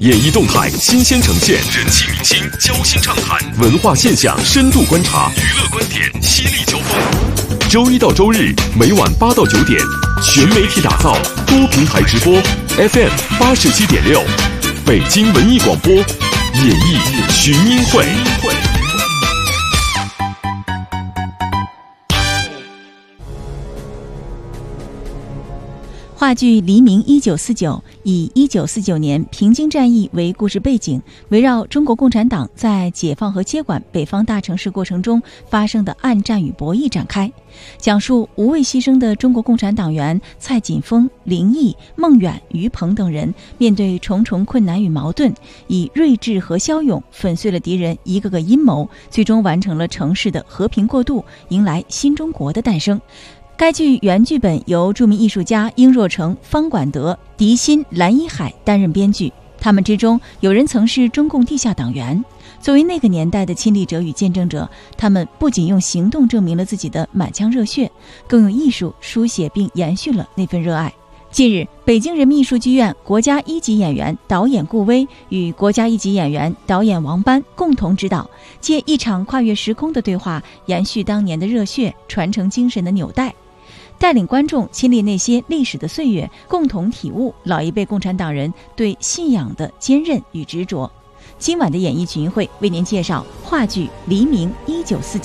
演艺动态新鲜呈现，人气明星交心畅谈，文化现象深度观察，娱乐观点犀利交锋。周一到周日每晚8到9点，全媒体打造，多平台直播 ，FM 87.6，北京文艺广播，演艺群英会。 话剧《黎明1949》以1949年平津战役为故事背景，围绕中国共产党在解放和接管北方大城市过程中发生的暗战与博弈展开，讲述无畏牺牲的中国共产党员蔡锦峰、林毅、孟远、于鹏等人面对重重困难与矛盾，以睿智和骁勇粉碎了敌人一个个阴谋，最终完成了城市的和平过渡，迎来新中国的诞生。该剧原剧本由著名艺术家殷若成、方管德、狄鑫、蓝一海担任编剧，他们之中有人曾是中共地下党员。作为那个年代的亲历者与见证者，他们不仅用行动证明了自己的满腔热血，更用艺术书写并延续了那份热爱。近日，北京人民艺术剧院国家一级演员导演顾威与国家一级演员导演王班共同指导，借一场跨越时空的对话，延续当年的热血，传承精神的纽带，带领观众亲历那些历史的岁月，共同体悟老一辈共产党人对信仰的坚韧与执着。今晚的演艺群会为您介绍话剧《黎明1949》。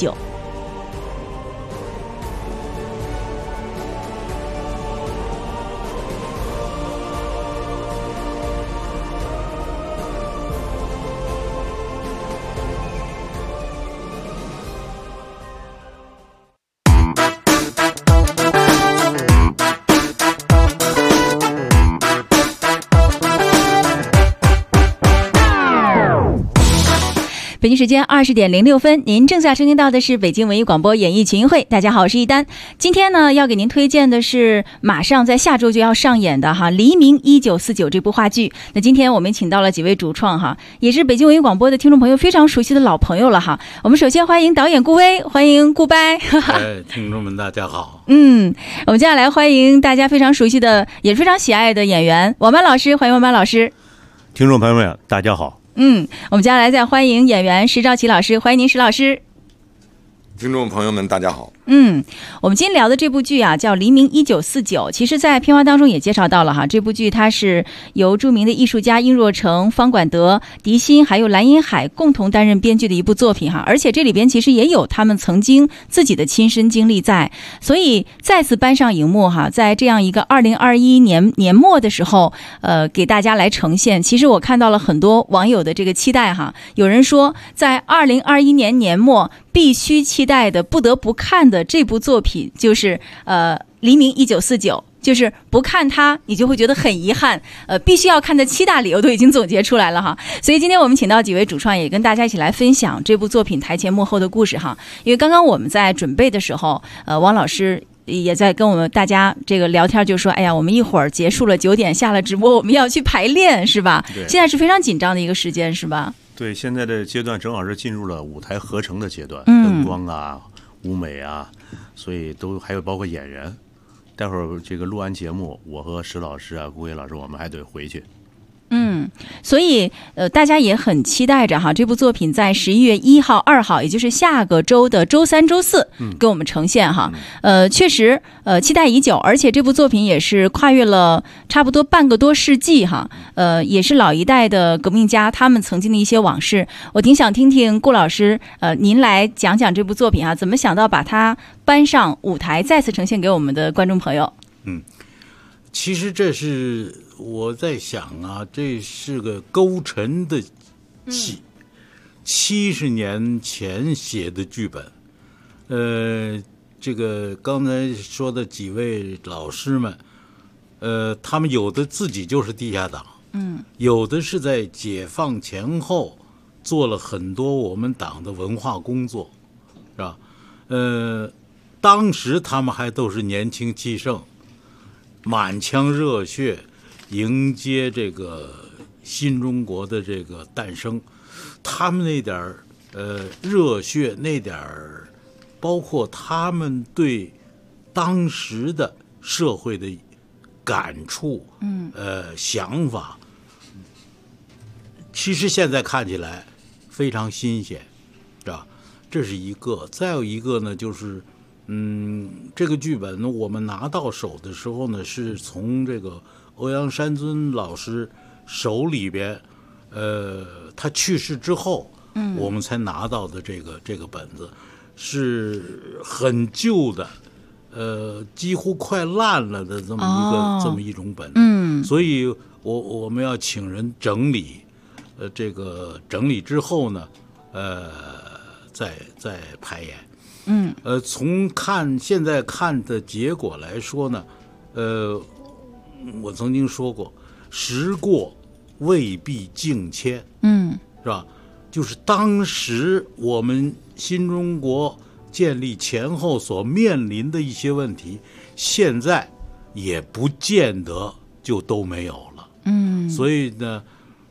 北京时间20点06分，您正在收听到的是北京文艺广播演艺群英会。大家好，我是一丹。今天呢，要给您推荐的是马上在下周就要上演的《黎明1949》这部话剧。那今天我们请到了几位主创也是北京文艺广播的听众朋友非常熟悉的老朋友了我们首先欢迎导演顾威，欢迎顾掰。 听众们大家好。 我们接下来欢迎大家非常熟悉的也非常喜爱的演员王班老师，欢迎王班老师。 听众朋友们大家好。 我们接下来再欢迎演员石兆奇老师，欢迎您石老师。 听众朋友们大家好。 我们今天聊的这部剧叫《黎明1949》，其实在片花当中也介绍到了这部剧它是由著名的艺术家殷若成、方管德、狄鑫还有蓝银海共同担任编剧的一部作品而且这里边其实也有他们曾经自己的亲身经历在，所以再次搬上荧幕在这样一个2021年年末的时候给大家来呈现。其实我看到了很多网友的这个期待有人说在2021年年末必须期待的不得不看的这部作品就是黎明1949，就是不看它你就会觉得很遗憾，必须要看的7大理由都已经总结出来了所以今天我们请到几位主创也跟大家一起来分享这部作品台前幕后的故事因为刚刚我们在准备的时候王老师也在跟我们大家这个聊天，就说哎呀我们一会儿结束了9点下了直播，我们要去排练是吧？现在是非常紧张的一个时间是吧？ 对，现在的阶段正好是进入了舞台合成的阶段，灯光舞美所以都还有包括演员。待会儿这个录完节目，我和石老师顾伟老师我们还得回去。 所以大家也很期待着这部作品在11月1号、2号，也就是下个周的周3、周4给我们呈现确实期待已久，而且这部作品也是跨越了差不多半个多世纪也是老一代的革命家他们曾经的一些往事。我挺想听听顾老师您来讲讲这部作品怎么想到把它搬上舞台再次呈现给我们的观众朋友。 其实这是我在想这是个勾陈的戏，70年前写的剧本。这个刚才说的几位老师们，他们有的自己就是地下党，有的是在解放前后做了很多我们党的文化工作，是吧？当时他们还都是年轻气盛，满腔热血迎接这个新中国的这个诞生。他们那点热血，那点包括他们对当时的社会的感触，想法， 其实现在看起来非常新鲜，是吧？这是一个。再有一个呢，就是这个剧本呢，我们拿到手的时候呢，是从这个欧阳山尊老师手里边，他去世之后，我们才拿到的这个本子，是很旧的，几乎快烂了的这么一种本子。所以我们要请人整理，这个整理之后呢，再排演。从现在看的结果来说呢，我曾经说过，时过未必境迁，是吧？就是当时我们新中国建立前后所面临的一些问题，现在也不见得就都没有了。所以呢，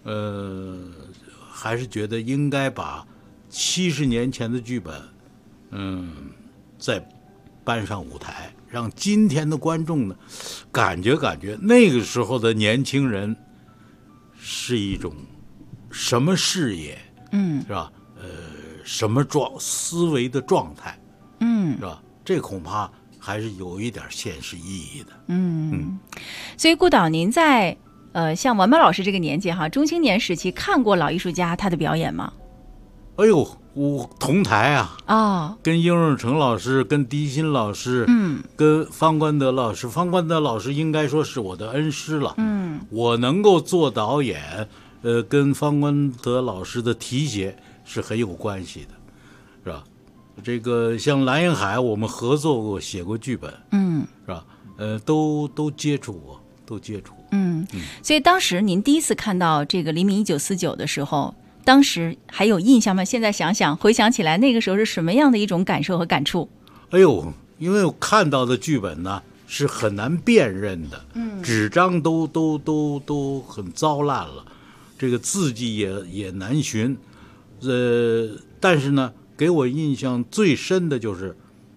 还是觉得应该把70年前的剧本，再搬上舞台，让今天的观众呢，感觉那个时候的年轻人是一种什么视野，是吧？什么思维的状态，是吧？这恐怕还是有一点现实意义的。 所以顾导，您在像王彪老师这个年纪哈，中青年时期看过老艺术家他的表演吗？ 哎呦，我同台啊，跟殷润成老师，跟狄新老师，跟方冠德老师。方冠德老师应该说是我的恩师了。我能够做导演，跟方冠德老师的提携是很有关系的，是吧？这个像蓝映海，我们合作过，写过剧本，是吧？都接触过， 所以当时您第一次看到这个《黎明1949》的时候，当时还有印象吗？现在回想起来，那个时候是什么样的一种感受和感触？ 哎呦，因为我看到的剧本呢是很难辨认的，纸张都很糟烂了，这个字迹也难寻，但是呢，给我印象最深的就是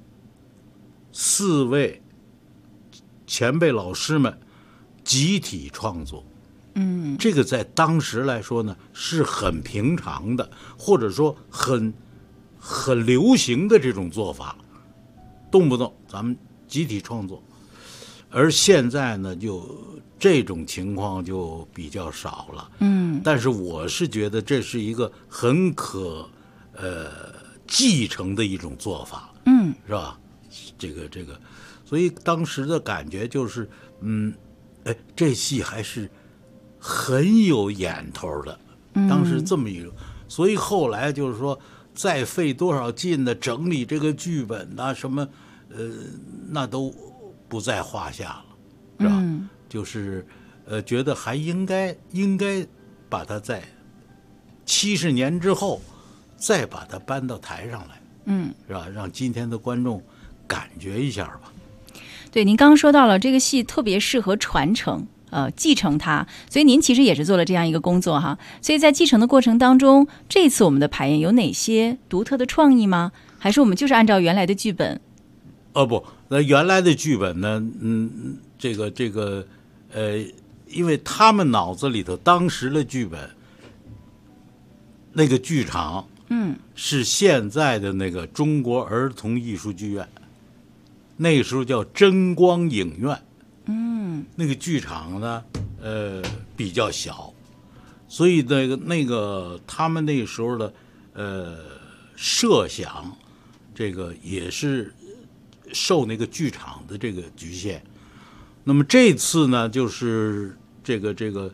4位前辈老师们集体创作。这个在当时来说呢是很平常的，或者说很流行的这种做法，动不动咱们集体创作。而现在呢，就这种情况就比较少了。但是我是觉得这是一个很可继承的一种做法，是吧？这个，所以当时的感觉就是，这戏还是很有眼头的。当时这么一种，所以后来就是说，再费多少劲的整理这个剧本啊，什么，那都不在话下了，是吧？就是觉得还应该把它在70年之后再把它搬到台上来，是吧？让今天的观众感觉一下吧。 对，您刚刚说到了这个戏特别适合传承，继承它，所以您其实也是做了这样一个工作哈。所以在继承的过程当中，这次我们的排演有哪些独特的创意吗？还是我们就是按照原来的剧本？ 不，那原来的剧本呢？这个，因为他们脑子里头当时的剧本，那个剧场，是现在的那个中国儿童艺术剧院，那个时候叫真光影院，那个剧场呢，比较小，所以那个他们那个时候的设想，这个也是受那个剧场的这个局限。那么这次呢，就是这个，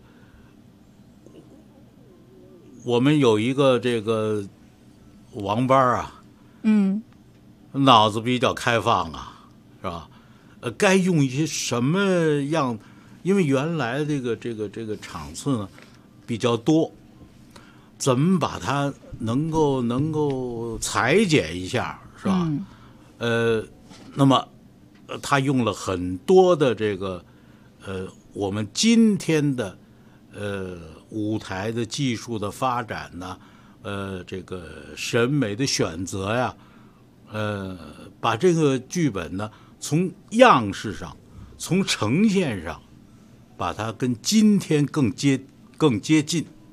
我们有一个这个王班啊，脑子比较开放啊，是吧？该用一些什么样？因为原来这个场次呢比较多，怎么把它能够裁剪一下，是吧？那么他用了很多的这个我们今天的舞台的技术的发展呢，这个审美的选择呀，把这个剧本呢从样式上，从呈现上，把它跟今天更接近，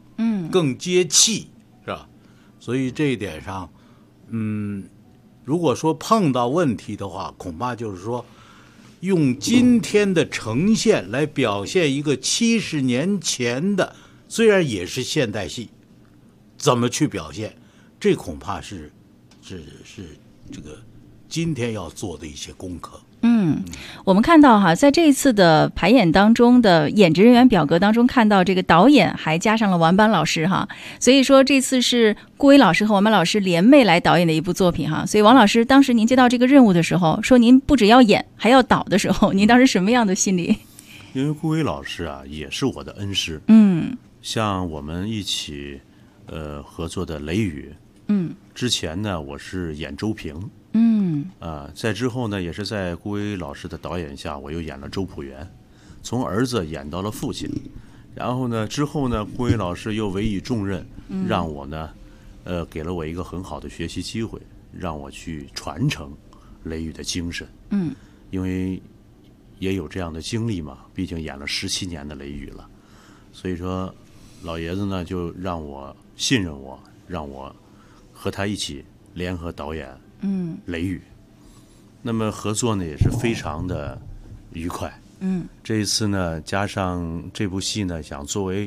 更接气，是吧？所以这一点上，如果说碰到问题的话，恐怕就是说，用今天的呈现来表现一个70年前的，虽然也是现代戏，怎么去表现，这恐怕是这个今天要做的一些功课。 我们看到哈，在这一次的排演当中的演职人员表格当中，看到这个导演还加上了王班老师哈，所以说这次是顾威老师和王班老师联袂来导演的一部作品哈。所以王老师，当时您接到这个任务的时候，说您不只要演还要导的时候，您当时什么样的心理？ 因为顾威老师啊，也是我的恩师。像我们一起合作的《雷雨》，之前呢我是演周平。在之后呢，也是在顾威老师的导演下，我又演了周朴园，从儿子演到了父亲。然后呢，之后呢，顾威老师又委以重任，让我呢，给了我一个很好的学习机会，让我去传承雷雨的精神。因为也有这样的经历嘛，毕竟演了17年的雷雨了，所以说老爷子呢就让我信任我，让我和他一起联合导演雷雨。那么合作呢也是非常的愉快。这一次呢，加上这部戏呢，想作为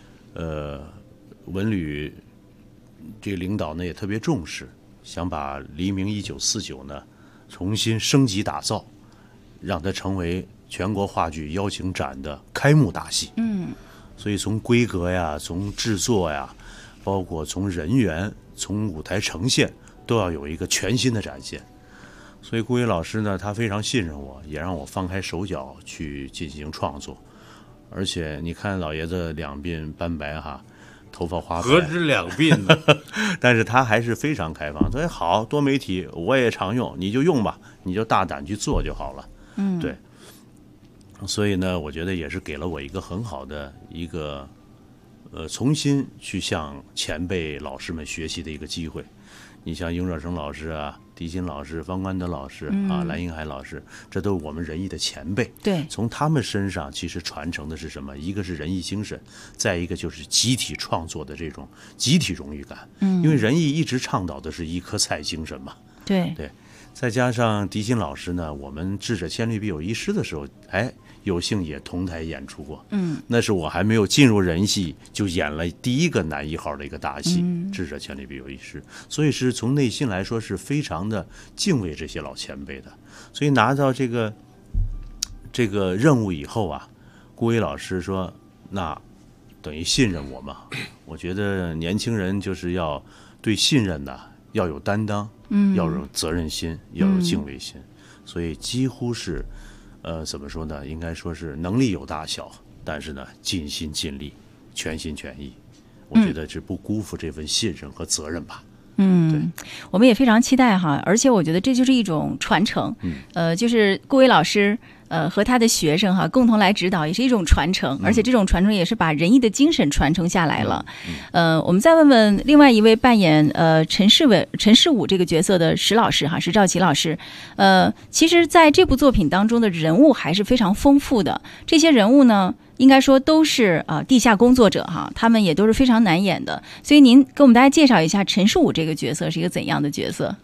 文旅这个领导呢也特别重视，想把《黎明1949》呢重新升级打造，让它成为全国话剧邀请展的开幕大戏。所以从规格呀，从制作呀，包括从人员，从舞台呈现，都要有一个全新的展现。所以顾威老师呢，他非常信任我，也让我放开手脚去进行创作。而且你看老爷子两鬓斑白哈，头发花白， 何止两鬓呢？ 但是他还是非常开放，所以好，多媒体我也常用，你就用吧，你就大胆去做就好了。对。所以呢，我觉得也是给了我一个很好的一个重新去向前辈老师们学习的一个机会。你像殷若生老师啊、狄鑫老师、方关德老师啊、蓝英海老师，这都是我们仁义的前辈。 对， 从他们身上其实传承的是什么？一个是仁义精神，再一个就是集体创作的这种集体荣誉感。因为仁义一直倡导的是一颗菜精神嘛。 对， 再加上狄鑫老师呢，我们智者千虑必有一失的时候，有幸也同台演出过。那是我还没有进入人戏，就演了第一个男1号的一个大戏，智者千虑必有一失。所以是从内心来说是非常的敬畏这些老前辈的。所以拿到这个任务以后啊，顾威老师说，那等于信任我嘛。我觉得年轻人就是要对信任呢要有担当，要有责任心，要有敬畏心。所以几乎是怎么说呢，应该说是能力有大小，但是呢尽心尽力，全心全意。我觉得是不辜负这份信任和责任吧。 我们也非常期待哈，而且我觉得这就是一种传承。就是顾威老师和他的学生哈共同来指导，也是一种传承，而且这种传承也是把仁义的精神传承下来了。我们再问问另外一位扮演陈世武这个角色的石老师哈，石兆奇老师。其实在这部作品当中的人物还是非常丰富的，这些人物呢应该说都是地下工作者哈，他们也都是非常难演的。所以您给我们大家介绍一下陈世武这个角色是一个怎样的角色？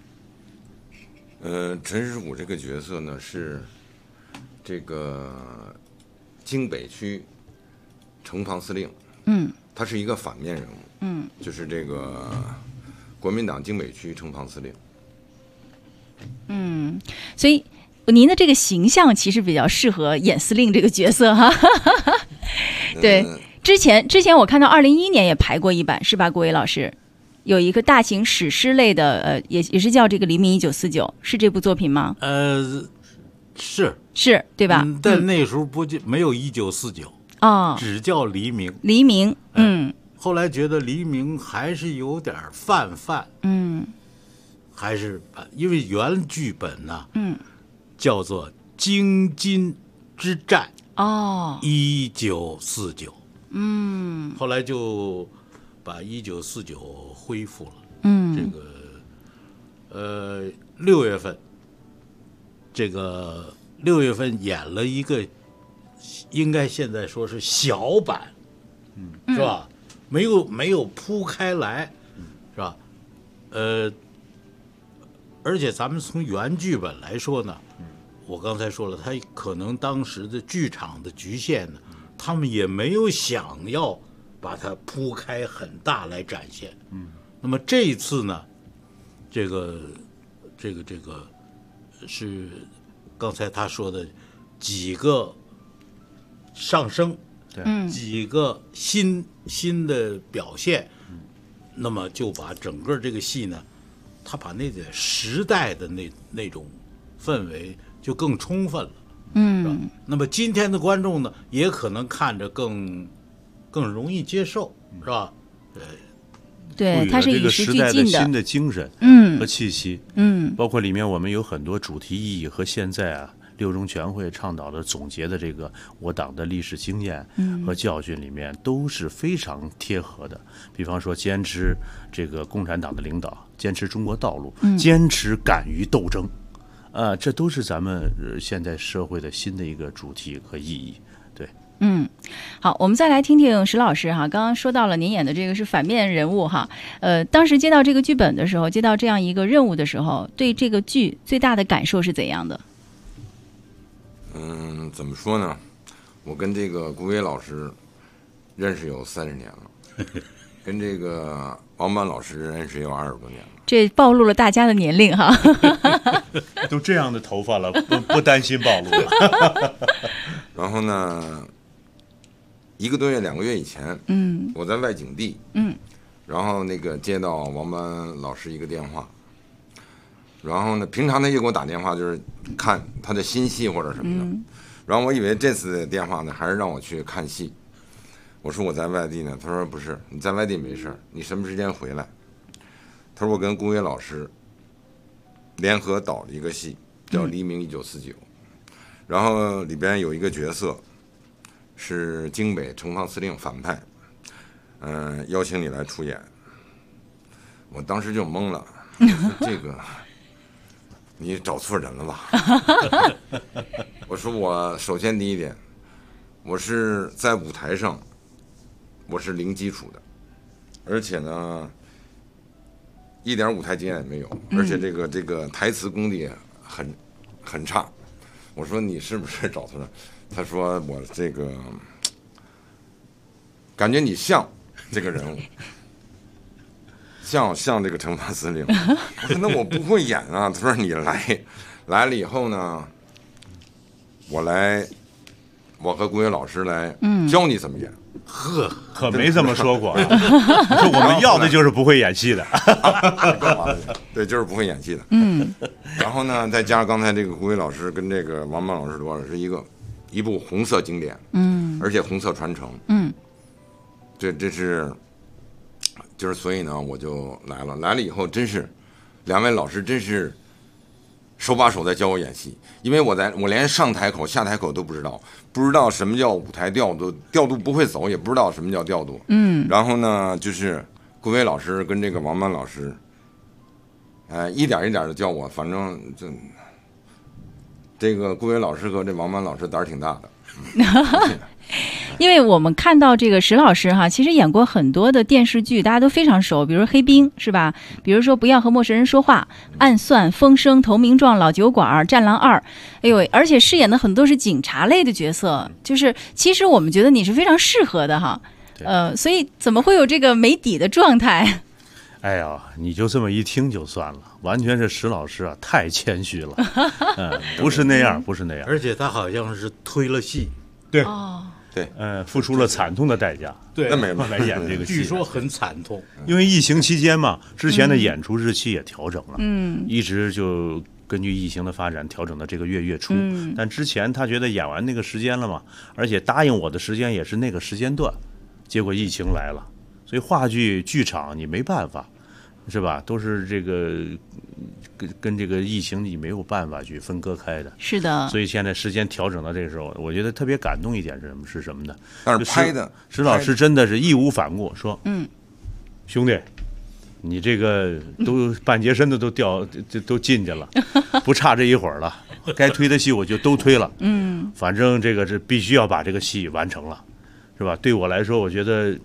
陈世武这个角色呢是这个京北区城防司令，他是一个反面人物，就是这个国民党京北区城防司令。 所以您的这个形象其实比较适合演司令这个角色哈。对，之前我看到2011年也排过一版，是吧？顾威老师有一个大型史诗类的，也是叫这个《黎明1949》，是这部作品吗？是对吧？ 但那时候没有1949 哦， 只叫黎明。 黎明， 后来觉得黎明还是有点泛，还是因为原剧本呢，叫做《京津之战》1949，后来就把1949恢复了。这个6月份，这个6月份演了一个，应该现在说是小版，是吧？ 没有铺开来，是吧？而且咱们从原剧本来说呢，我刚才说了，他可能当时的剧场的局限呢，他们也没有想要把它铺开很大来展现。那么这一次呢，这个是刚才他说的几个上升，几个新的表现，那么就把整个这个戏呢，他把那个时代的那种氛围就更充分了，是吧？那么今天的观众呢，也可能看着更容易接受，是吧？ 对，它是以时俱进的新的精神和气息，包括里面我们有很多主题意义和现在六中全会倡导的总结的这个我党的历史经验和教训里面都是非常贴合的。比方说坚持这个共产党的领导，坚持中国道路，坚持敢于斗争，这都是咱们现在社会的新的一个主题和意义。对。 好，我们再来听听石老师哈。刚刚说到了您演的这个是反面人物哈，当时接到这个剧本的时候，接到这样一个任务的时候，对这个剧最大的感受是怎样的？ 怎么说呢？我跟这个顾伟老师认识有30年了，跟这个王曼老师认识有20多年了。 这暴露了大家的年龄哈。 都这样的头发了，不担心暴露了。 然后呢，1个多月、2个月以前，我在外景地，然后那个接到王曼老师一个电话，然后呢，平常他就给我打电话，就是看他的新戏或者什么的，然后我以为这次的电话呢，还是让我去看戏。我说我在外地呢，他说不是，你在外地没事，你什么时间回来？他说我跟顾伟老师联合导了一个戏，叫《黎明1949》，然后里边有一个角色是京北城防司令反派，邀请你来出演。我当时就懵了，我说这个你找错人了吧？我说我首先第一点，我是在舞台上我是零基础的，而且呢一点舞台经验也没有，而且这个台词功底很差。我说你是不是找错人？他说我这个感觉你像这个人物，像这个城防司令。我说那我不会演啊。他说你来了以后呢，我和顾伟老师来教你怎么演。 呵， 可没这么说过啊。说我们要的就是不会演戏的。 对，就是不会演戏的。然后呢，再加上刚才这个顾伟老师跟这个王曼老师说的是一部红色经典，而且红色传承，这是就是所以呢，我就来了以后，真是2位老师真是手把手在教我演戏，因为我连上台口下台口都不知道什么叫舞台调度不会走，也不知道什么叫调度。然后呢，就是顾伟老师跟这个王曼老师，一点一点的教我，反正这个顾伟老师和这王曼老师胆儿挺大的。 因为我们看到这个石老师哈，其实演过很多的电视剧，大家都非常熟，比如黑冰是吧？比如说不要和陌生人说话、暗算、风声、投名状、老酒馆、战狼2，哎呦，而且饰演的很多是警察类的角色，就是其实我们觉得你是非常适合的哈，所以怎么会有这个没底的状态？ 哎呀，你就这么一听就算了，完全是石老师啊，太谦虚了，不是那样，不是那样。 而且他好像是推了戏， 对， 对， 付出了惨痛的代价， 对， 来演这个戏， 据说很惨痛。 因为疫情期间嘛，之前的演出日期也调整了，一直就根据疫情的发展调整到这个月初。但之前他觉得演完那个时间了嘛，而且答应我的时间也是那个时间段，结果疫情来了，所以话剧剧场你没办法，是吧？都是这个跟这个疫情你没有办法去分割开的。 是的。 所以现在时间调整到这个时候，我觉得特别感动一点是什么呢？ 但是拍的石老师真的是义无反顾说，兄弟，你这个都半截身子都进去了，不差这一会儿了，该推的戏我就都推了，反正这个是必须要把这个戏完成了，是吧？对我来说，我觉得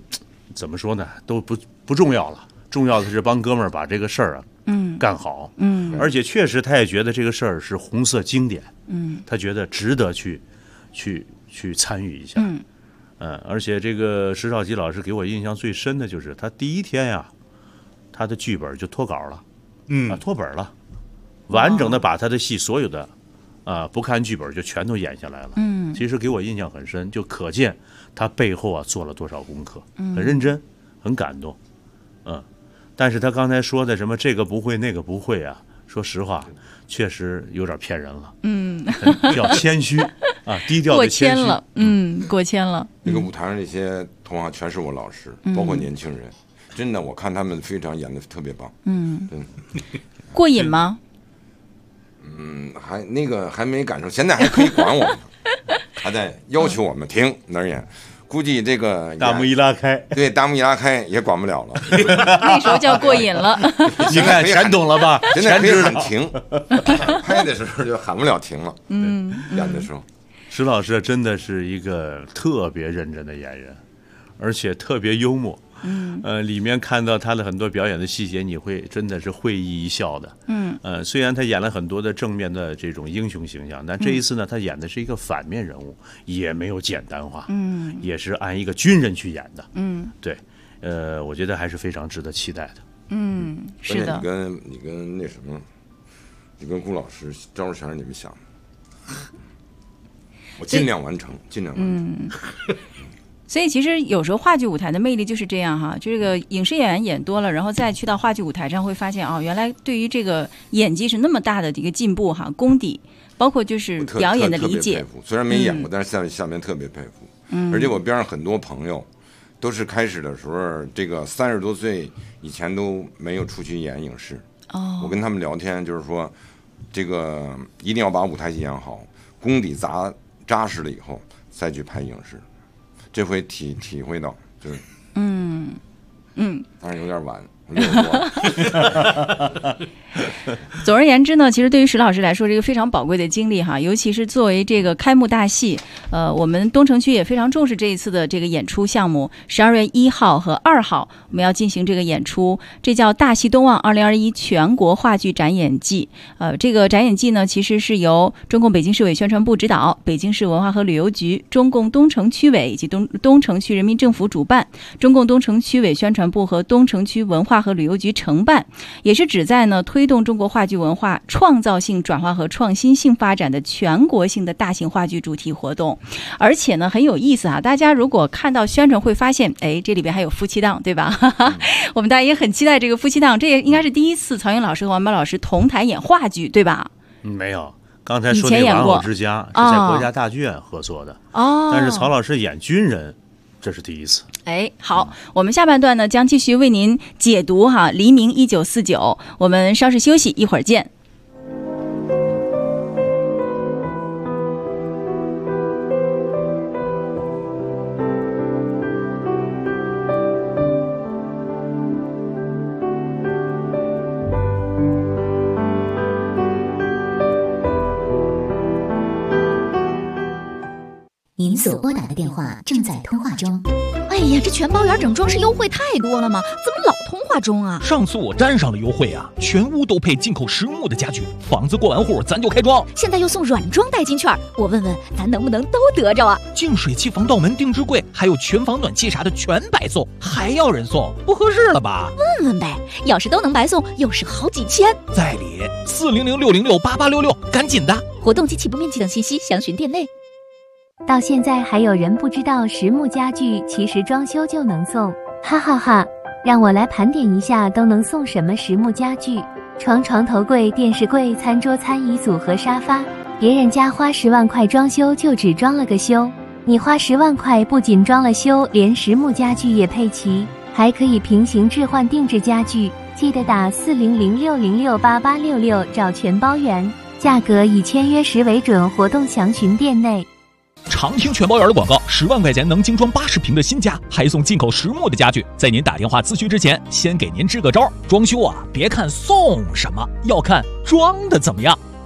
怎么说呢，都不重要了，重要的是帮哥们儿把这个事儿干好。而且确实他也觉得这个事儿是红色经典，他觉得值得去参与一下。而且这个石少奇老师给我印象最深的就是他第一天呀，他的剧本就脱稿了，脱本了，完整的把他的戏所有的不看剧本就全都演下来了。其实给我印象很深，就可见他背后做了多少功课，很认真，很感动。但是他刚才说的什么这个不会那个不会啊，说实话确实有点骗人了。要谦虚低调的谦虚了。过谦了。 那个舞台上这些同行全是我老师，包括年轻人，真的我看他们非常演得特别棒。 过瘾吗？ 还没赶上，现在还可以管我们，还在要求我们停哪儿演。估计这个大幕一拉开， 对，大幕一拉开也管不了了。 那时候叫过瘾了。 你看全懂了吧？ 现在可以喊停，拍的时候就喊不了停了。演的时候， 石老师真的是一个特别认真的演员，而且特别幽默。里面看到他的很多表演的细节，你会真的是会意一笑的。虽然他演了很多的正面的这种英雄形象，但这一次呢，他演的是一个反面人物，也没有简单化，也是按一个军人去演的。对，我觉得还是非常值得期待的。 是的。 你跟那什么，你跟顾老师招全是你们想的，我尽量完成。 所以其实有时候话剧舞台的魅力就是这样哈，就这个影视演员演多了，然后再去到话剧舞台上会发现原来对于这个演技是那么大的一个进步哈，功底包括就是表演的理解。 虽然没演过，但是下面特别佩服。而且我边上很多朋友都是开始的时候这个30多岁以前都没有出去演影视。我跟他们聊天就是说，这个一定要把舞台戏演好，功底扎实了以后再去拍影视。这回体会到，就是，当然有点晚，6多。 总而言之呢，其实对于石老师来说，这个非常宝贵的经历哈，尤其是作为这个开幕大戏，我们东城区也非常重视这一次的这个演出项目。12月1号和2号，我们要进行这个演出，这叫大戏东望2021全国话剧展演季。这个展演季呢，其实是由中共北京市委宣传部指导，北京市文化和旅游局、中共东城区委以及东城区人民政府主办，中共东城区委宣传部和东城区文化和旅游局承办，也是旨在呢推动中国话剧文化创造性转化和创新性发展的全国性的大型话剧主题活动。而且呢很有意思大家如果看到宣传会发现，这里边还有夫妻档，对吧？我们大家也很期待这个夫妻档，这也应该是第一次曹云老师和王宝老师同台演话剧，对吧？ 没有，刚才说那《玩偶之家》是在国家大剧院合作的，但是曹老师演军人，这是第一次。 好，我们下半段呢将继续为您解读黎明1949，我们稍事休息，一会儿见。 您所拨打的电话正在通话中。 哎呀，这全包圆整装饰优惠太多了吗？怎么老通话中啊？ 上次我沾上了优惠啊，全屋都配进口实木的家具，房子过完户咱就开装。 现在又送软装代金券，我问问咱能不能都得着啊？ 净水器、防盗门、定制柜，还有全房暖气啥的全白送，还要人送，不合适了吧？ 问问呗，要是都能白送，又是好几千。 在理400-606-8866，赶紧的！ 活动及起步面积等信息详询店内。 到现在还有人不知道实木家具其实装修就能送，哈哈哈！让我来盘点一下都能送什么实木家具：床、床头柜、电视柜、餐桌、餐椅组和沙发。别人家花10万块装修就只装了个修，你花10万块不仅装了修，连实木家具也配齐，还可以平行置换定制家具。记得打400-606-8866找全包圆，价格以签约时为准，活动详询店内。 常听全包圆的广告，10万块钱能精装80平的新家，还送进口实木的家具。在您打电话咨询之前，先给您支个招，装修啊，别看送什么，要看装的怎么样。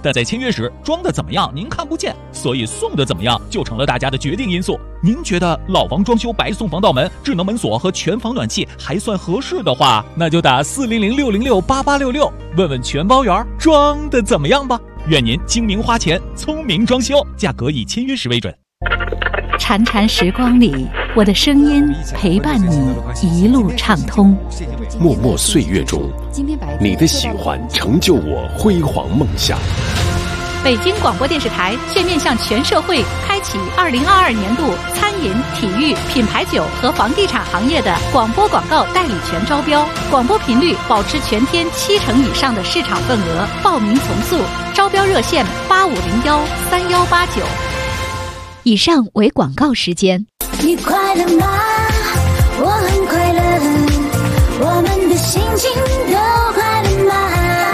但在签约时装的怎么样您看不见，所以送的怎么样就成了大家的决定因素。您觉得老房装修白送防盗门、智能门锁和全房暖气还算合适的话，那就打400-606-8866问问全包员装的怎么样吧。愿您精明花钱，聪明装修，价格以签约时为准。 潺潺时光里，我的声音陪伴你一路畅通。 默默岁月中，你的喜欢成就我辉煌梦想。 北京广播电视台现面向全社会开启2022年度餐饮、体育、品牌酒和房地产行业的广播广告代理权招标，广播频率保持全天70%以上的市场份额，报名从速，招标热线8501-3189。 以上为广告时间。 你快乐吗？我很快乐，我们的心情都快乐吗？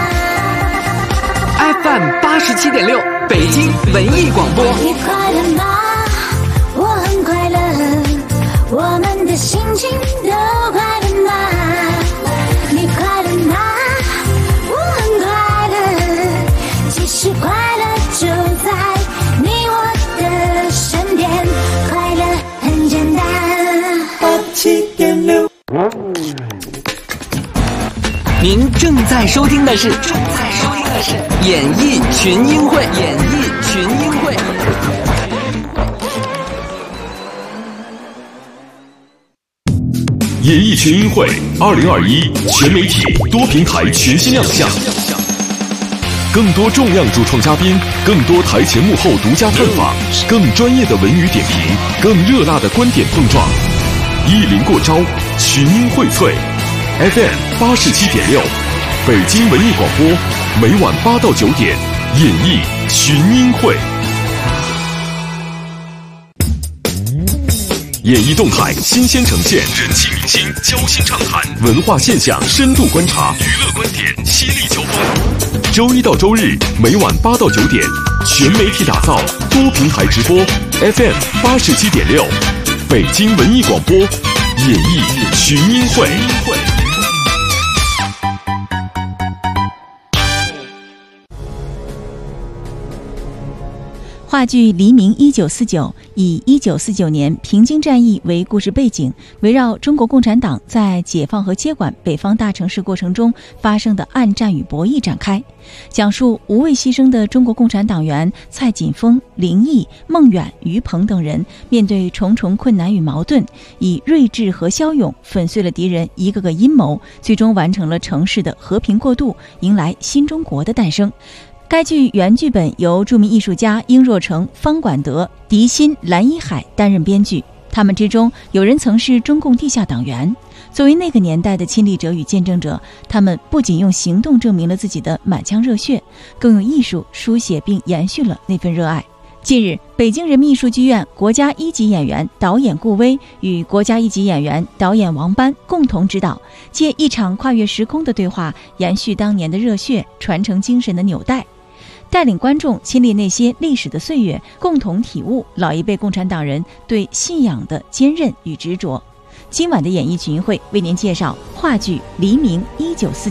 FM 87.6北京文艺广播。 你快乐吗？我很快乐，我们的心情都快乐吗？你快乐吗？我很快乐，其实快乐就在你我的身边，快乐很简单。87.6。 您正在收听的是演艺群英会。 演艺群英会2021全媒体多平台全新亮相，更多重量主创嘉宾，更多台前幕后独家探访，更专业的文娱点评，更热辣的观点碰撞，一临过招，群英荟萃。FM 87.6，北京文艺广播，每晚8到9点，演艺群英会。演艺动态新鲜呈现，人气明星交心畅谈，文化现象深度观察，娱乐观点犀利交锋。周一到周日每晚8到9点，全媒体打造，多平台直播。FM 87.6，北京文艺广播，演艺群英会。 话剧《黎明1949》以1949年平津战役为故事背景，围绕中国共产党在解放和接管北方大城市过程中发生的暗战与博弈展开，讲述无畏牺牲的中国共产党员蔡锦峰、林毅、孟远、于鹏等人面对重重困难与矛盾，以睿智和骁勇粉碎了敌人一个个阴谋，最终完成了城市的和平过渡，迎来新中国的诞生。该剧原剧本由著名艺术家殷若成、方管德、狄鑫、蓝一海担任编剧，他们之中有人曾是中共地下党员。作为那个年代的亲历者与见证者，他们不仅用行动证明了自己的满腔热血，更用艺术书写并延续了那份热爱。近日，北京人民艺术剧院国家一级演员导演顾威与国家一级演员导演王班共同指导，借一场跨越时空的对话，延续当年的热血，传承精神的纽带，带领观众亲历那些历史的岁月，共同体悟老一辈共产党人对信仰的坚韧与执着。今晚的演艺群英会为您介绍话剧《黎明1949》。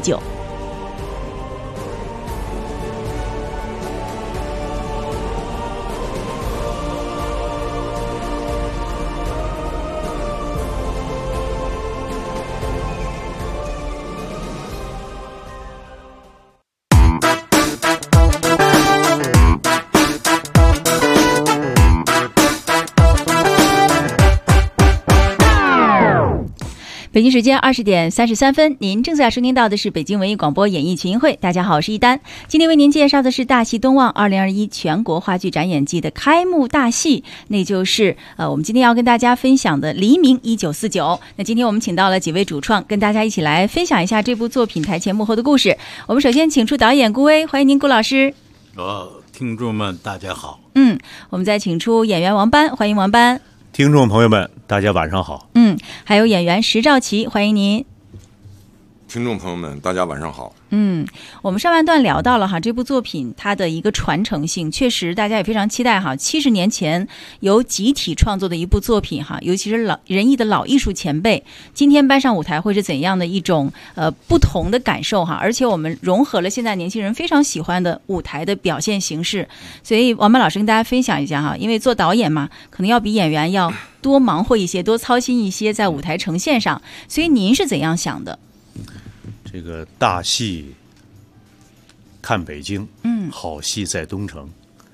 北京时间20点33分，您正在收听到的是北京文艺广播演艺群英会。大家好，我是一丹。今天为您介绍的是大戏东望2021全国话剧展演季的开幕大戏，那就是我们今天要跟大家分享的《黎明1949》。那今天我们请到了几位主创，跟大家一起来分享一下这部作品台前幕后的故事。我们首先请出导演顾威，欢迎您，顾老师。 听众们大家好。 我们再请出演员王班，欢迎王班。 听众朋友们大家晚上好。 还有演员石兆奇，欢迎您。 听众朋友们，大家晚上好。 我们上半段聊到了哈这部作品它的一个传承性，确实大家也非常期待哈70年前由集体创作的一部作品哈，尤其是仁义的老艺术前辈，今天搬上舞台会是怎样的一种不同的感受哈，而且我们融合了现在年轻人非常喜欢的舞台的表现形式，所以王曼老师跟大家分享一下哈，因为做导演嘛，可能要比演员要多忙活一些，多操心一些在舞台呈现上，所以您是怎样想的？ 这个大戏看北京，好戏在东城。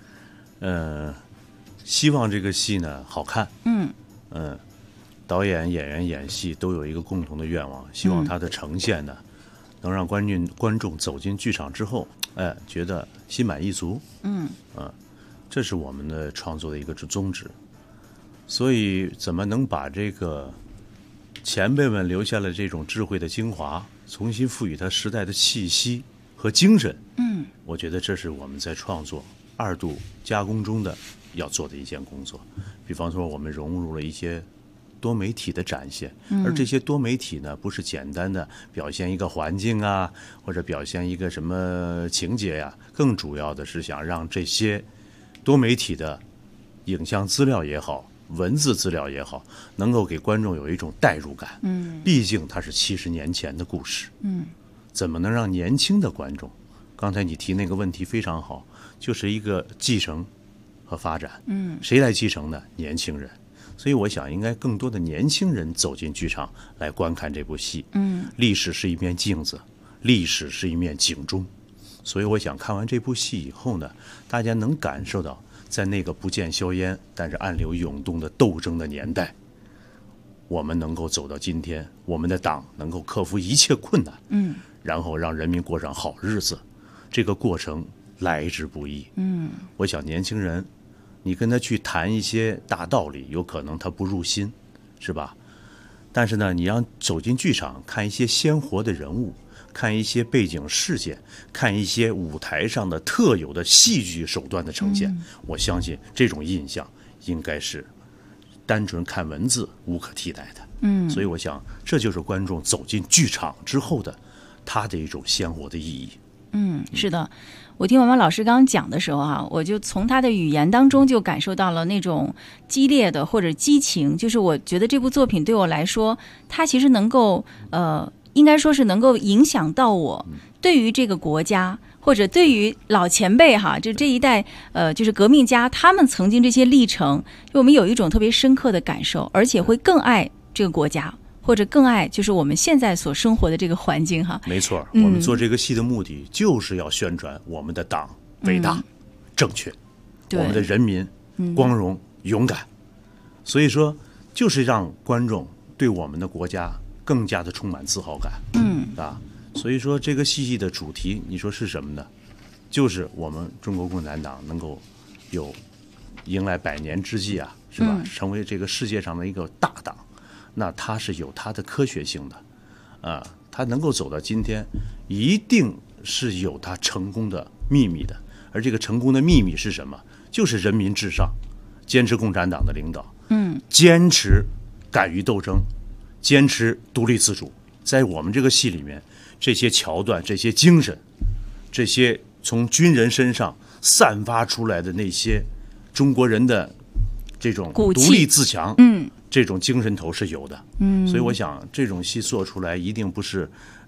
希望这个戏呢好看。导演、演员演戏都有一个共同的愿望，希望它的呈现呢，能让观众走进剧场之后，觉得心满意足。这是我们的创作的一个宗旨。所以，怎么能把这个前辈们留下了这种智慧的精华，重新赋予它时代的气息和精神？我觉得这是我们在创作2度加工中的要做的一件工作。比方说，我们融入了一些多媒体的展现，而这些多媒体呢，不是简单的表现一个环境啊，或者表现一个什么情节呀，更主要的是想让这些多媒体的影像资料也好，文字资料也好，能够给观众有一种代入感。毕竟它是70年前的故事。怎么能让年轻的观众？刚才你提那个问题非常好，就是一个继承和发展。谁来继承呢？年轻人。所以我想，应该更多的年轻人走进剧场来观看这部戏。历史是一面镜子，历史是一面警钟。所以我想，看完这部戏以后呢，大家能感受到，在那个不见硝烟，但是暗流涌动的斗争的年代，我们能够走到今天，我们的党能够克服一切困难，然后让人民过上好日子，这个过程来之不易。我想年轻人，你跟他去谈一些大道理，有可能他不入心，是吧？但是呢，你让走进剧场，看一些鲜活的人物，看一些背景事件，看一些舞台上的特有的戏剧手段的呈现，我相信这种印象应该是单纯看文字无可替代的。所以我想，这就是观众走进剧场之后的他的一种鲜活的意义。 是的，我听王曼老师刚刚讲的时候哈，我就从他的语言当中就感受到了那种激烈的或者激情，就是我觉得这部作品对我来说，它其实能够应该说是能够影响到我对于这个国家，或者对于老前辈哈，就这一代就是革命家，他们曾经这些历程，就我们有一种特别深刻的感受，而且会更爱这个国家，或者更爱就是我们现在所生活的这个环境哈。 没错，我们做这个戏的目的就是要宣传我们的党伟大、正确，我们的人民光荣、勇敢。所以说，就是让观众对我们的国家更加的充满自豪感。所以说这个戏的主题，你说是什么呢？就是我们中国共产党能够有迎来100年之际啊，是吧？成为这个世界上的一个大党。那它是有它的科学性的，它能够走到今天，一定是有它成功的秘密的。而这个成功的秘密是什么？就是人民至上，坚持共产党的领导，坚持敢于斗争，坚持独立自主。在我们这个戏里面，这些桥段、这些精神、这些从军人身上散发出来的那些中国人的这种独立自强，这种精神头是有的。所以我想这种戏做出来一定不是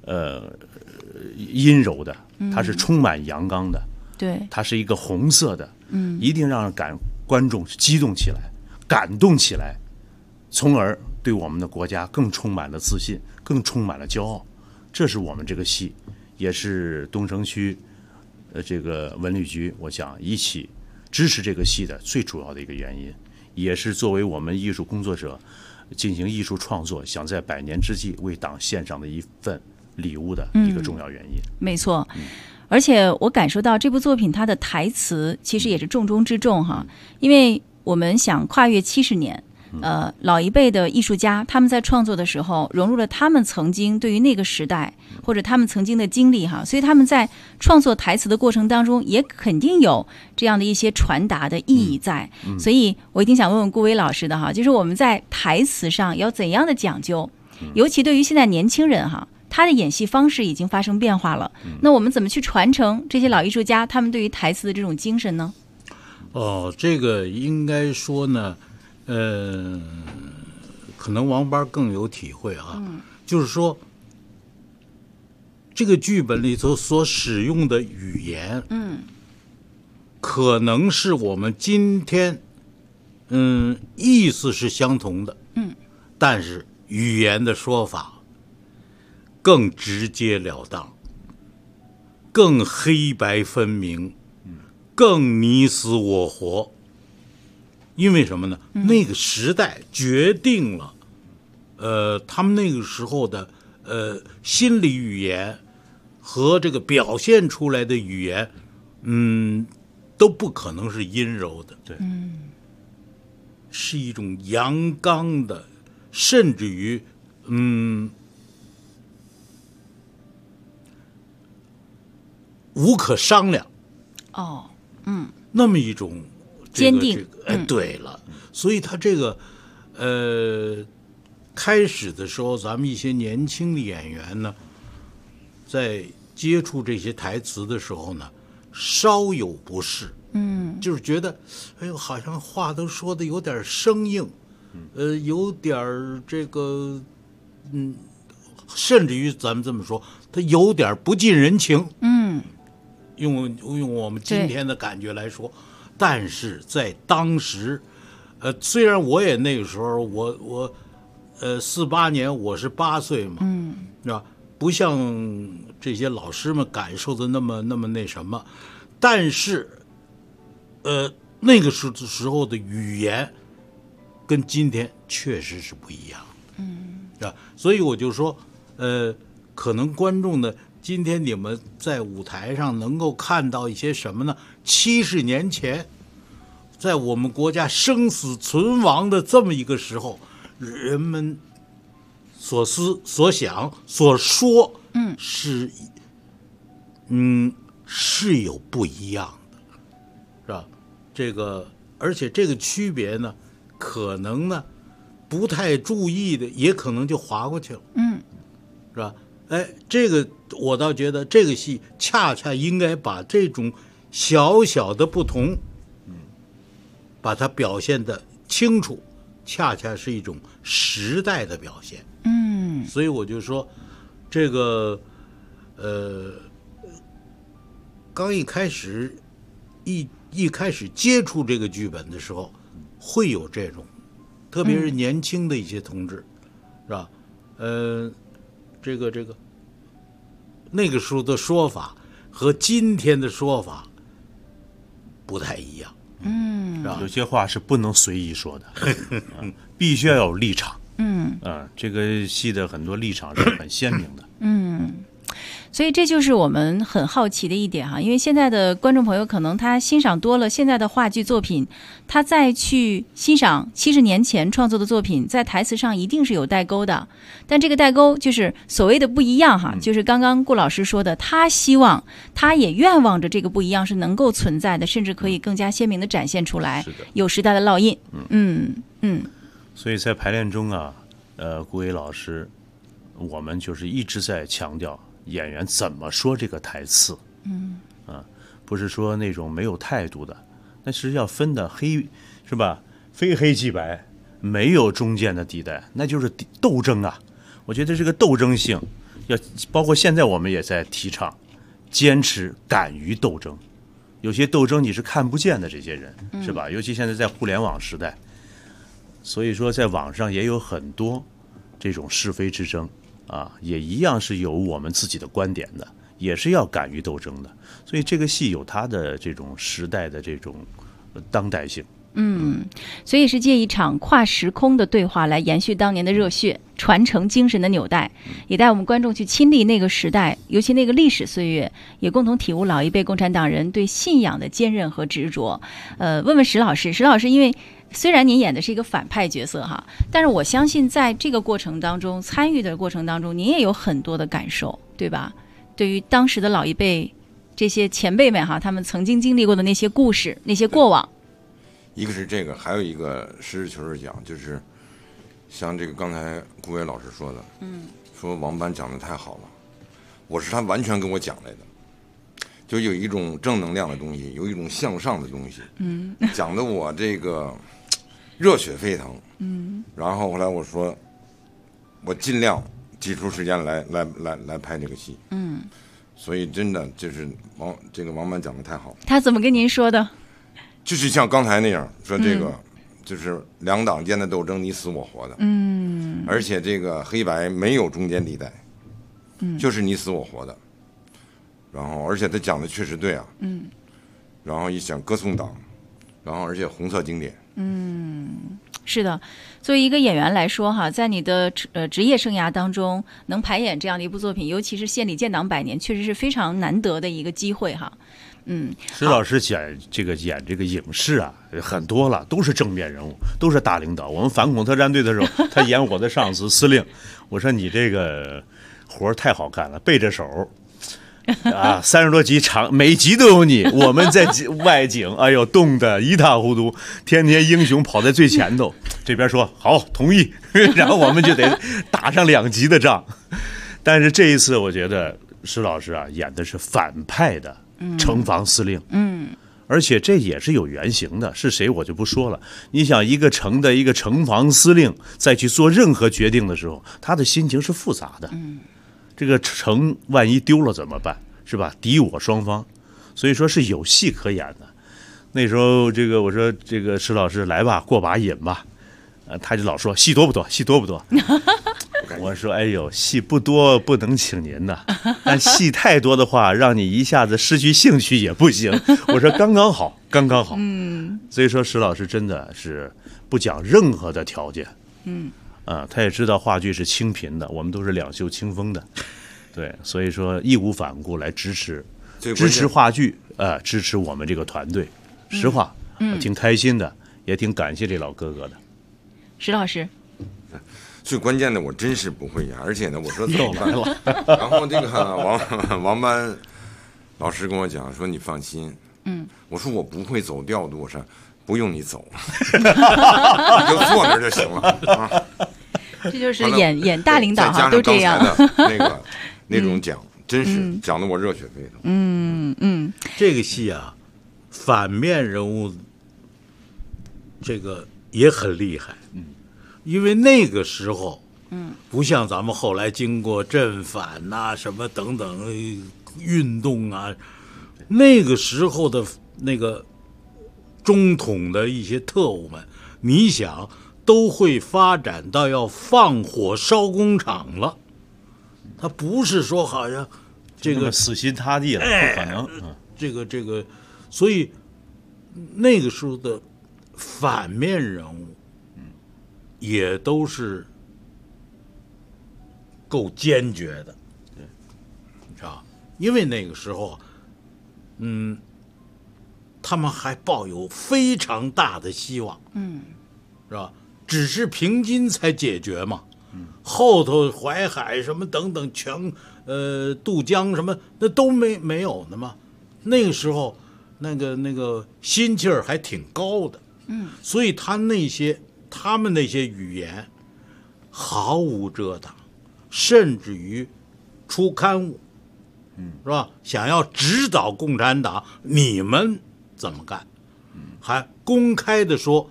阴柔的，它是充满阳刚的。 对， 它是一个红色的，一定让观众激动起来，感动起来，从而对我们的国家更充满了自信，更充满了骄傲。这是我们这个戏，也是东城区这个文旅局，我想一起支持这个戏的最主要的一个原因，也是作为我们艺术工作者进行艺术创作，想在100年之际为党献上的一份礼物的一个重要原因。 没错。而且我感受到这部作品它的台词其实也是重中之重哈，因为我们想跨越70年，老一辈的艺术家他们在创作的时候融入了他们曾经对于那个时代或者他们曾经的经历哈，所以他们在创作台词的过程当中也肯定有这样的一些传达的意义在。所以我一定想问问顾威老师的哈，就是我们在台词上要怎样的讲究，尤其对于现在年轻人哈， 他的演戏方式已经发生变化了。那我们怎么去传承这些老艺术家他们对于台词的这种精神呢？ 这个应该说呢，可能王班更有体会啊，就是说，这个剧本里头所使用的语言，可能是我们今天，意思是相同的，但是语言的说法更直截了当，更黑白分明，更你死我活。因为什么呢？那个时代决定了，他们那个时候的心理语言和这个表现出来的语言，都不可能是阴柔的， 对， 是一种阳刚的，甚至于无可商量，那么一种坚定。 对了，所以他这个开始的时候，咱们一些年轻的演员呢，在接触这些台词的时候呢，稍有不适，就是觉得，哎呦，好像话都说的有点生硬，有点这个，甚至于咱们这么说，他有点不近人情，用我们今天的感觉来说，但是在当时，虽然我也那个时候，我48年我是8岁嘛，是吧？不像这些老师们感受的那么那什么，但是，那个时候的语言跟今天确实是不一样的，是吧？所以我就说，可能观众呢，今天你们在舞台上能够看到一些什么呢？70年前，在我们国家生死存亡的这么一个时候，人们所思所想所说，是有不一样的，是吧？这个，而且这个区别呢，可能呢不太注意的，也可能就划过去了，是吧？这个我倒觉得这个戏恰恰应该把这种小小的不同，把它表现得清楚，恰恰是一种时代的表现。所以我就说，这个刚一开始接触这个剧本的时候，会有这种，特别是年轻的一些同志，是吧？这个那个时候的说法和今天的说法不太一样，是吧？ 有些话是不能随意说的，必须要有立场。这个戏的很多立场是很鲜明的。 所以这就是我们很好奇的一点哈，因为现在的观众朋友可能他欣赏多了现在的话剧作品，他再去欣赏70年前创作的作品，在台词上一定是有代沟的，但这个代沟就是所谓的不一样哈，就是刚刚顾老师说的，他希望他也愿望着这个不一样是能够存在的，甚至可以更加鲜明的展现出来，有时代的烙印。 所以在排练中啊，顾伟老师，我们就是一直在强调演员怎么说这个台词，不是说那种没有态度的，那是要分的黑，是吧？非黑即白，没有中间的地带，那就是斗争啊！我觉得这个斗争性，要包括现在我们也在提倡，坚持敢于斗争。有些斗争你是看不见的，这些人是吧？尤其现在在互联网时代，所以说在网上也有很多这种是非之争。也一样是有我们自己的观点的，也是要敢于斗争的，所以这个戏有它的这种时代的这种当代性。 所以是借一场跨时空的对话来延续当年的热血，传承精神的纽带，也带我们观众去亲历那个时代，尤其那个历史岁月，也共同体悟老一辈共产党人对信仰的坚韧和执着。问问石老师，因为虽然您演的是一个反派角色哈，但是我相信在这个过程当中，参与的过程当中，您也有很多的感受，对吧？对于当时的老一辈这些前辈们哈，他们曾经经历过的那些故事、那些过往。 一个是这个，还有一个实事求是讲，就是像这个刚才顾伟老师说的，说王班讲的太好了，我是他完全跟我讲来的，就有一种正能量的东西，有一种向上的东西，讲的我这个热血沸腾，然后后来我说，我尽量挤出时间来拍这个戏，所以真的就是王班讲的太好了。 他怎么跟您说的？ 就是像刚才那样说，这个就是两党间的斗争，你死我活的，而且这个黑白没有中间地带，就是你死我活的。然后，而且他讲的确实对啊，然后一想歌颂党，然后而且红色经典， 是的，作为一个演员来说哈，在你的职业生涯当中能排演这样的一部作品，尤其是献礼建党100年，确实是非常难得的一个机会哈。 石老师演这个影视啊，很多了，都是正面人物，都是大领导。我们反恐特战队的时候，他演我的上司司令，我说你这个活太好干了，背着手啊，30多集长，每集都有你。我们在外景，哎呦，冻得一塌糊涂，天天英雄跑在最前头。这边说好，同意，然后我们就得打上2集的仗。但是这一次，我觉得石老师啊，演的是反派的城防司令，而且这也是有原型的，是谁我就不说了。你想，一个城的一个城防司令，再去做任何决定的时候，他的心情是复杂的。这个城万一丢了怎么办？是吧？敌我双方，所以说是有戏可演的。那时候，我说这个石老师来吧，过把瘾吧，他就老说戏多不多，戏多不多。我说哎呦，戏不多不能请您呐，但戏太多的话，让你一下子失去兴趣也不行。我说刚刚好，刚刚好。所以说石老师真的是不讲任何的条件。他也知道话剧是清贫的，我们都是两袖清风的，对，所以说义无反顾来支持话剧，支持我们这个团队。实话，挺开心的，也挺感谢这老哥哥的。 石老师， 最关键的我真是不会演，而且呢，我说怎么办了？然后这个王班老师跟我讲说，你放心，我说我不会走调度，我说不用你走，你就坐那儿就行了啊。 这就是演大领导哈，都这样。 那种讲，真是讲得我热血沸腾。 这个戏啊，反面人物这个也很厉害。因为那个时候，不像咱们后来经过正反呐、什么等等运动啊，那个时候的那个中统的一些特务们，你想都会发展到要放火烧工厂了。他不是说好像这个死心塌地了，不可能。 这个，所以那个时候的反面人物，也都是够坚决的，对，是吧？因为那个时候，他们还抱有非常大的希望，是吧？只是平津才解决嘛，后头淮海什么等等渡江什么那都没有的嘛。那个时候，那个心气儿还挺高的，所以他们那些语言毫无遮挡，甚至于出刊物，是吧？想要指导共产党，你们怎么干？还公开的说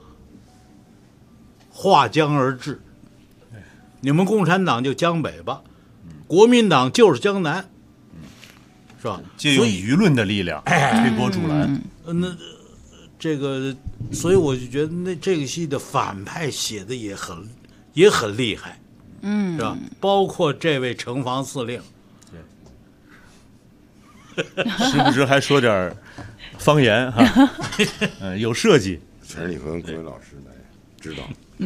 划江而治，你们共产党就江北吧，国民党就是江南，是吧？ 借用舆论的力量推波助澜。 这个，所以我就觉得这个戏的反派写的也很厉害，是吧？包括这位城防司令， 时不时还说点方言哈，有设计。 全是你和各位老师来指导。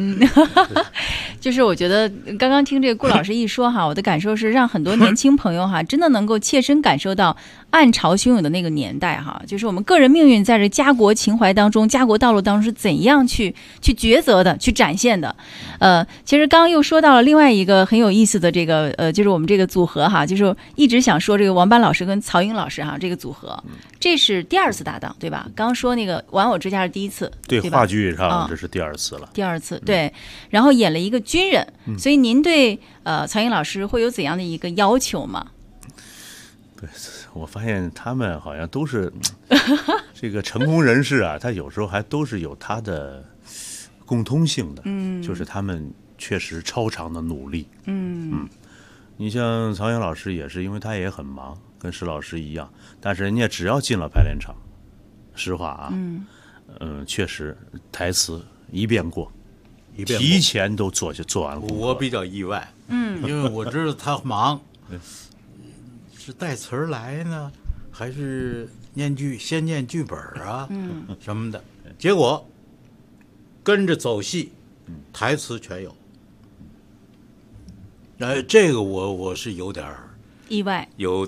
就是我觉得刚刚听这个顾老师一说哈，我的感受是让很多年轻朋友哈，真的能够切身感受到暗潮汹涌的那个年代哈，就是我们个人命运在这家国情怀当中、家国道路当中是怎样去抉择的、去展现的。其实刚刚又说到了另外一个很有意思的这个就是我们这个组合哈，就是一直想说这个王班老师跟曹英老师哈这个组合，这是第2次搭档对吧？刚刚说那个玩偶之家是第1次， 对，话剧上这是第2次了。 第2次子，对，然后演了一个军人，所以您对曹颖老师会有怎样的一个要求吗？ 对，我发现他们好像都是这个成功人士啊，他有时候还都是有他的共通性的，就是他们确实超常的努力，你像曹颖老师也是，因为他也很忙，跟石老师一样，但是人家只要进了排练场，实话啊，确实台词一遍过，提前都做完了。 我比较意外，因为我知道他忙，是带词儿来呢，还是先念剧本啊，什么的，结果跟着走戏，台词全有。这个我是有点意外，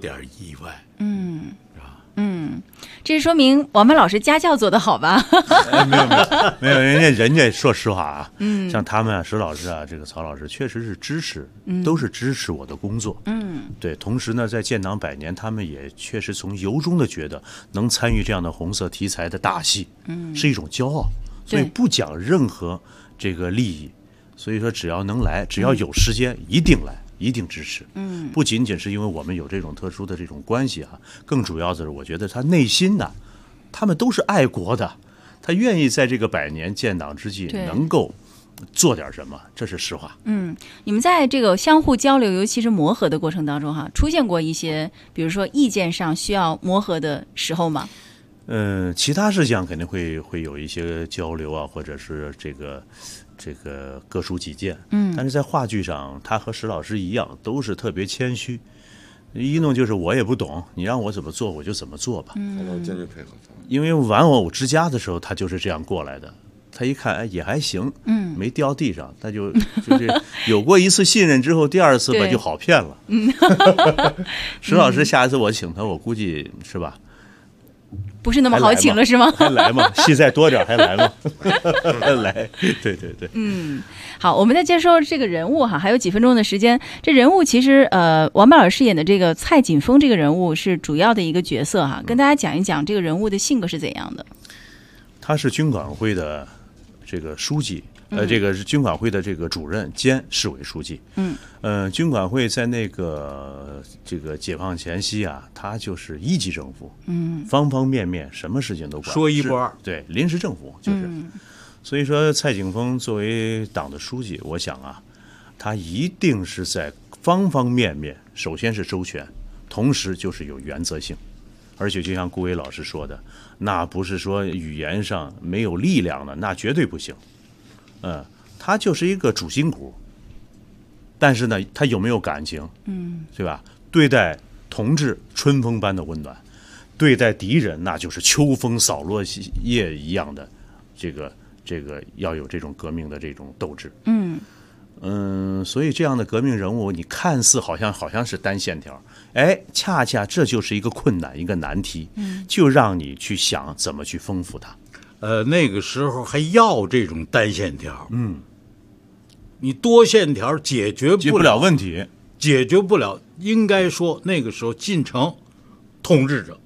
这说明王曼老师家教做得好吧？ 没有，人家说实话啊，像他们啊，石老师啊，这个曹老师确实是支持，都是支持我的工作，对。同时呢，在建党100年，他们也确实从由衷的觉得能参与这样的红色题材的大戏，是一种骄傲，所以不讲任何这个利益，所以说只要能来，只要有时间，一定来。一定支持，不仅仅是因为我们有这种特殊的这种关系啊，更主要的是，我觉得他内心呢，他们都是爱国的，他愿意在这个100年建党之际能够做点什么，这是实话。 你们在这个相互交流，尤其是磨合的过程当中，出现过一些，比如说意见上需要磨合的时候吗？ 其他事项肯定会有一些交流啊，或者是这个各抒己见，但是在话剧上，他和石老师一样，都是特别谦虚。一弄就是我也不懂，你让我怎么做我就怎么做吧。 坚决配合。 因为玩偶之家的时候，他就是这样过来的。他一看，哎，也还行，没掉地上，他就是有过一次信任之后，第二次吧就好骗了。石老师下一次我请他，我估计是吧？ 不是那么好请了是吗？ 还来吗？戏再多点还来吗？还来，对。 好，我们再接着说这个人物哈，还有几分钟的时间。这人物其实王曼老师饰演的这个蔡锦峰这个人物是主要的一个角色哈，跟大家讲一讲这个人物的性格是怎样的。 他是军管会的这个书记，这个是军管会的这个主任兼市委书记。军管会在那个这个解放前夕啊，他就是一级政府，方方面面什么事情都管， 说一不二， 对，临时政府就是。所以说，蔡景峰作为党的书记，我想啊，他一定是在方方面面，首先是周全，同时就是有原则性，而且就像顾伟老师说的，那不是说语言上没有力量的，那绝对不行。他就是一个主心骨，但是呢，他有没有感情？对吧？对待同志春风般的温暖，对待敌人那就是秋风扫落叶一样的这个要有这种革命的这种斗志。所以这样的革命人物，你看似好像是单线条，哎，恰恰这就是一个困难，一个难题，就让你去想怎么去丰富它。 那个时候还要这种单线条，你多线条解决不了问题， 解决不了。应该说那个时候进城统治者，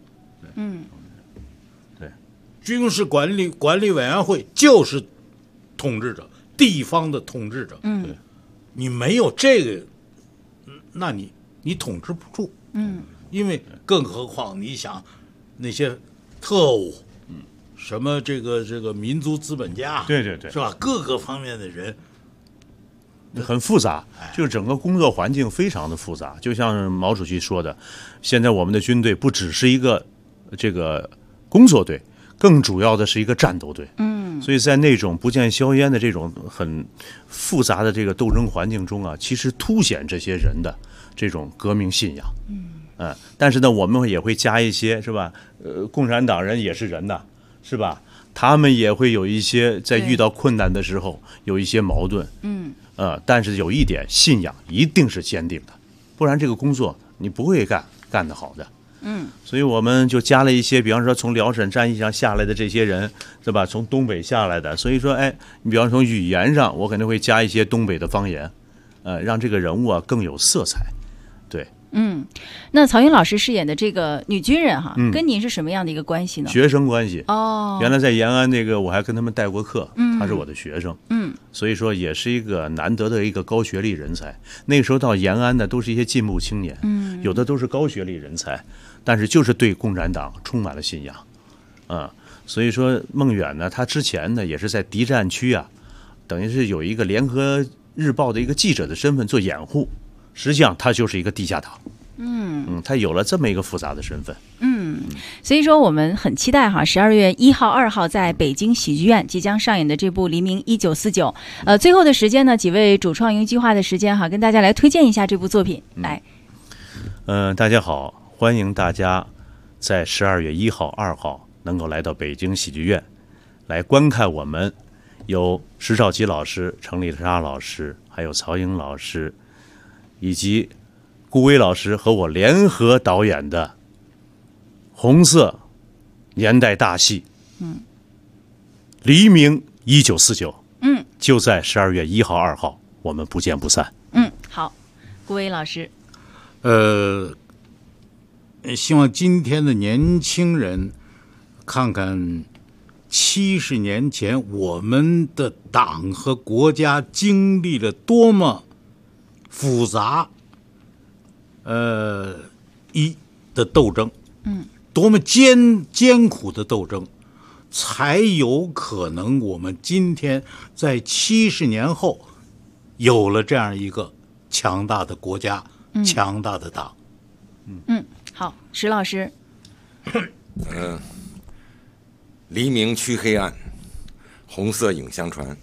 对， 军事管理委员会就是统治者，地方的统治者， 对， 你没有这个，那你统治不住，因为更何况你想那些特务。什么这个民族资本家， 对， 是吧？各个方面的人很复杂，就是整个工作环境非常的复杂。就像毛主席说的，现在我们的军队不只是一个这个工作队，更主要的是一个战斗队。所以在那种不见硝烟的这种很复杂的这个斗争环境中啊，其实凸显这些人的这种革命信仰。但是呢，我们也会加一些，是吧？共产党人也是人呐。是吧？他们也会有一些在遇到困难的时候有一些矛盾，但是有一点，信仰一定是坚定的，不然这个工作你不会干得好的。所以我们就加了一些，比方说从辽沈战役上下来的这些人，对吧？从东北下来的，所以说，哎，你比方从语言上，我肯定会加一些东北的方言，让这个人物啊更有色彩。对， 那曹云老师饰演的这个女军人哈，跟您是什么样的一个关系呢？ 学生关系哦。 原来在延安我还跟他们带过课，他是我的学生，所以说也是一个难得的一个高学历人才。那个时候到延安的都是一些进步青年，有的都是高学历人才，但是就是对共产党充满了信仰，所以说孟远呢，他之前呢也是在敌占区啊，等于是有一个联合日报的一个记者的身份做掩护，实际上他就是一个地下党。他有了这么一个复杂的身份。 所以说我们很期待哈，12月1号、2号在北京喜剧院即将上演的这部《黎明1949》。最后的时间呢，几位主创用一句话的时间哈，跟大家来推荐一下这部作品。来， 大家好，欢迎大家在12月1号、2号能够来到北京喜剧院，来观看我们有石兆基老师、程丽莎老师，还有曹颖老师，以及顾威老师和我联合导演的红色年代大戏黎明1949，就在12月1号、2号，我们不见不散。 好，顾威老师， 希望今天的年轻人看看70年前我们的党和国家经历了多么复杂的斗争，多么艰苦的斗争，才有可能我们今天在70年后有了这样一个强大的国家，强大的党。 好，石老师。 黎明驱黑暗，红色影相传。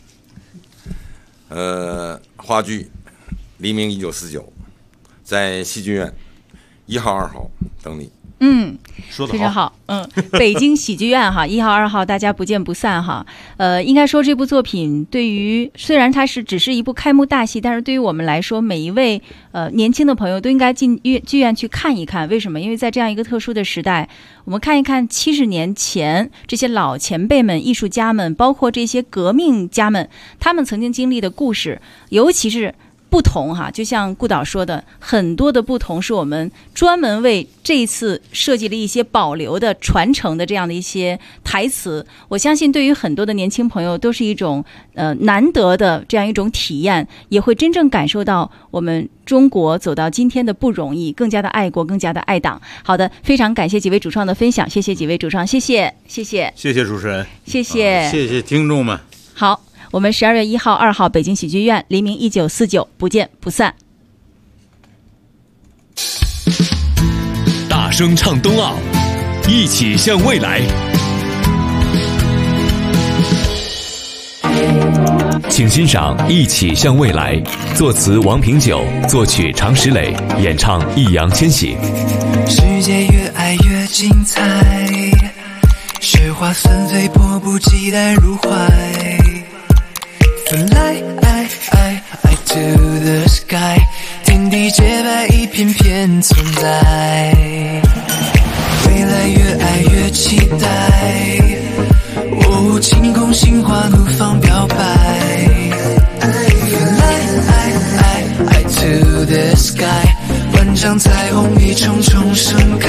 话剧《黎明1949》在戏剧院1号、2号等你。 说得非常好。北京喜剧院哈，1号、2号大家不见不散哈。应该说这部作品对于虽然它只是一部开幕大戏，但是对于我们来说，每一位年轻的朋友都应该进剧院去看一看。为什么？因为在这样一个特殊的时代，我们看一看70年前这些老前辈们、艺术家们，包括这些革命家们，他们曾经经历的故事，尤其是不同哈，就像顾导说的，很多的不同是我们专门为这一次设计了一些保留的、传承的这样的一些台词。我相信对于很多的年轻朋友都是一种难得的这样一种体验，也会真正感受到我们中国走到今天的不容易，更加的爱国，更加的爱党。好的，非常感谢几位主创的分享，谢谢几位主创，谢谢主持人，谢谢听众们。 好，我们12月1号、2号北京喜剧院黎明1949不见不散。 大声唱冬奥，一起向未来。请欣赏《一起向未来》，作词王平久，作曲常石磊，演唱易烊千玺。 世界越爱越精彩，雪花纷飞，迫不及待入怀。Fly to the sky， 天地洁白，一片片存在。未来越爱越期待，晴空心花怒放表白。Fly to the sky， 万丈彩虹一重重盛开。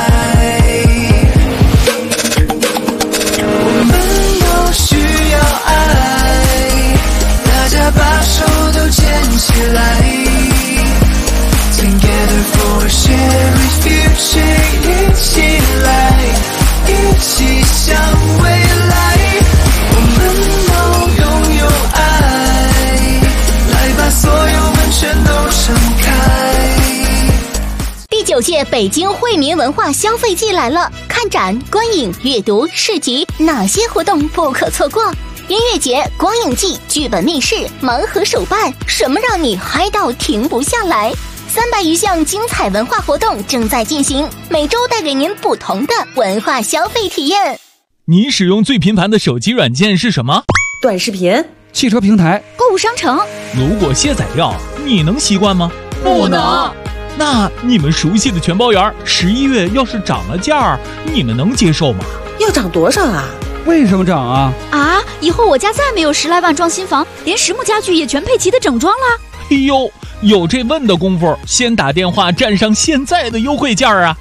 我们都需要爱，大家把手都牵起来 Together for a shared future， 一起来，一起向未来。我们都拥有爱，来把所有门全都敞开。 第9届北京惠民文化消费季来了，看展、观影、阅读、市集，哪些活动不可错过？音乐节、光影季、剧本密室、盲盒手办，什么让你嗨到停不下来？300余项精彩文化活动正在进行，每周带给您不同的文化消费体验。 你使用最频繁的手机软件是什么？ 短视频、 汽车平台、 购物商城。 如果卸载掉，你能习惯吗？ 不能。 那你们熟悉的全包圆11月要是涨了价，你们能接受吗？ 要涨多少啊？ 为什么涨啊？ 以后我家再没有10来万装新房，连实木家具也全配齐的整装了。 哎呦， 有这问的功夫，先打电话占上现在的优惠价啊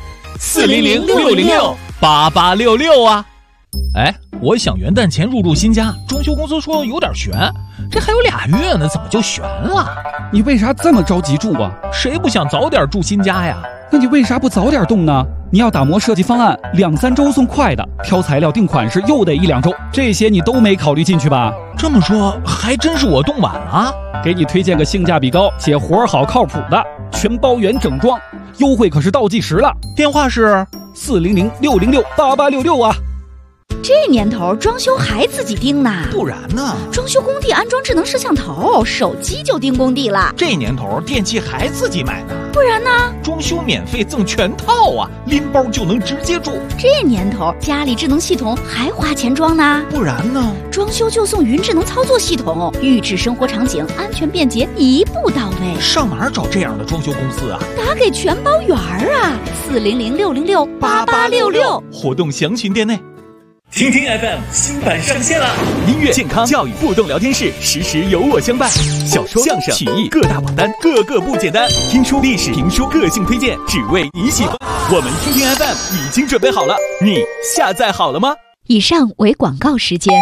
！400-606-8866啊！哎，我想元旦前入住新家，装修公司说有点悬，这还有2月呢，怎么就悬了？ 你为啥这么着急住啊？ 谁不想早点住新家呀？ 那你为啥不早点动呢？你要打磨设计方案，2-3周送快的，挑材料定款式又得1-2周，这些你都没考虑进去吧？ 这么说，还真是我动晚了。 给你推荐个性价比高且活好靠谱的全包圆整装，优惠可是倒计时了。 电话是 400-606-8866啊！ 这年头装修还自己盯呢？ 不然呢？ 装修工地安装智能摄像头，手机就盯工地了。 这年头电器还自己买呢？ 不然呢？ 装修免费赠全套啊，拎包就能直接住。 这年头家里智能系统还花钱装呢？ 不然呢？ 装修就送云智能操作系统，预制生活场景，安全便捷，一步到位。 上哪儿找这样的装修公司啊？ 打给全包圆啊！400-606-8866， 活动详询店内。 听听 FM 新版上线了，音乐、健康、教育、互动聊天室，时时有我相伴。小说、相声、曲艺各大榜单，个个不简单。听书、历史、评书、个性推荐，只为你喜欢。我们听听 FM 已经准备好了，你下载好了吗？ 以上为广告时间。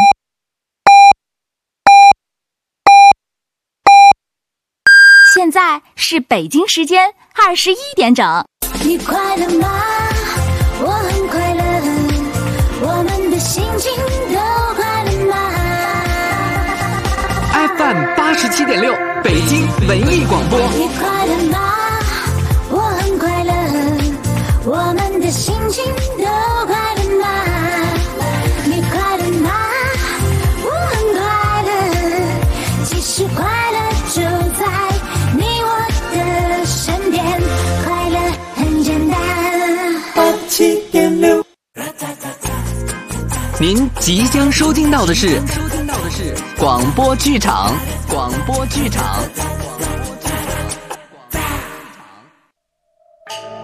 现在是北京时间21点整。 你快乐吗？我很快乐，我们的心情都快乐吗 ？FM 87.6，北京文艺广播。 你快乐吗？我很快乐，我们的心情都快乐吗？你快乐吗？我很快乐，其实快乐就在你我的身边，快乐很简单。87.6。 您即将收听到的是广播剧场。